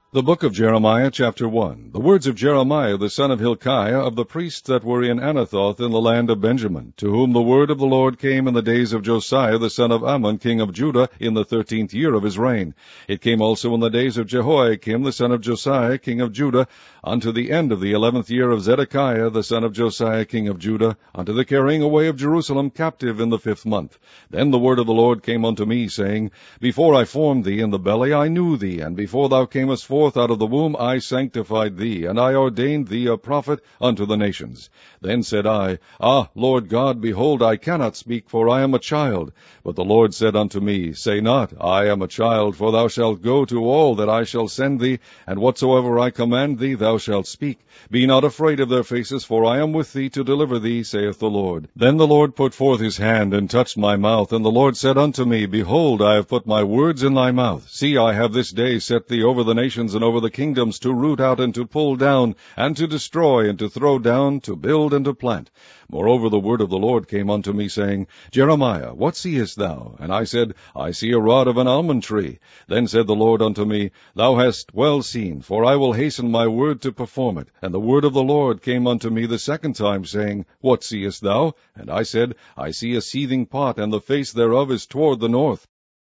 The book of Jeremiah, chapter 1. The words of Jeremiah the son of Hilkiah of the priests that were in Anathoth in the land of Benjamin, to whom the word of the Lord came in the days of Josiah the son of Ammon king of Judah in the 13th year of his reign. It came also in the days of Jehoiakim the son of Josiah king of Judah, unto the end of the 11th year of Zedekiah the son of Josiah king of Judah, unto the carrying away of Jerusalem captive in the 5th month. Then the word of the Lord came unto me, saying, Before I formed thee in the belly I knew thee, and before thou camest forth out of the womb I sanctified thee, and I ordained thee a prophet unto the nations. Then said I, Ah, Lord God, behold, I cannot speak, for I am a child. But the Lord said unto me, Say not, I am a child, for thou shalt go to all that I shall send thee, and whatsoever I command thee thou shalt speak. Be not afraid of their faces, for I am with thee to deliver thee, saith the Lord. Then the Lord put forth his hand, and touched my mouth, and the Lord said unto me, Behold, I have put my words in thy mouth. See, I have this day set thee over the nations and over the kingdoms, to root out and to pull down, and to destroy and to throw down, to build and to plant. Moreover, the word of the Lord came unto me, saying, Jeremiah, what seest thou? And I said, I see a rod of an almond tree. Then said the Lord unto me, Thou hast well seen, for I will hasten my word to perform it. And the word of the Lord came unto me the second time, saying, What seest thou? And I said, I see a seething pot, and the face thereof is toward the north.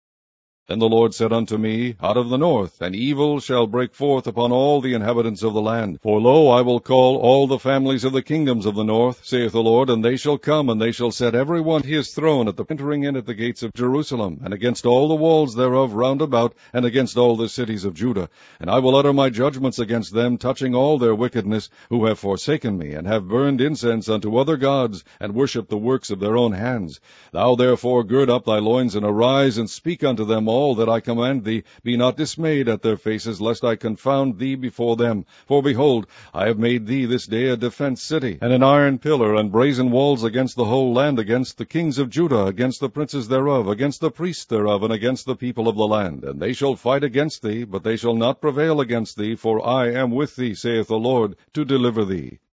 Then the Lord said unto me, Out of the north an evil shall break forth upon all the inhabitants of the land. For lo, I will call all the families of the kingdoms of the north, saith the Lord, and they shall come, and they shall set every one his throne at the entering in at the gates of Jerusalem, and against all the walls thereof round about, and against all the cities of Judah. And I will utter my judgments against them, touching all their wickedness, who have forsaken me, and have burned incense unto other gods, and worshipped the works of their own hands. Thou therefore gird up thy loins, and arise, and speak unto them all that I command thee. Be not dismayed at their faces, lest I confound thee before them. For behold, I have made thee this day a defence city, and an iron pillar, and brazen walls against the whole land, against the kings of Judah, against the princes thereof, against the priests thereof, and against the people of the land. And they shall fight against thee, but they shall not prevail against thee, for I am with thee, saith the Lord, to deliver thee.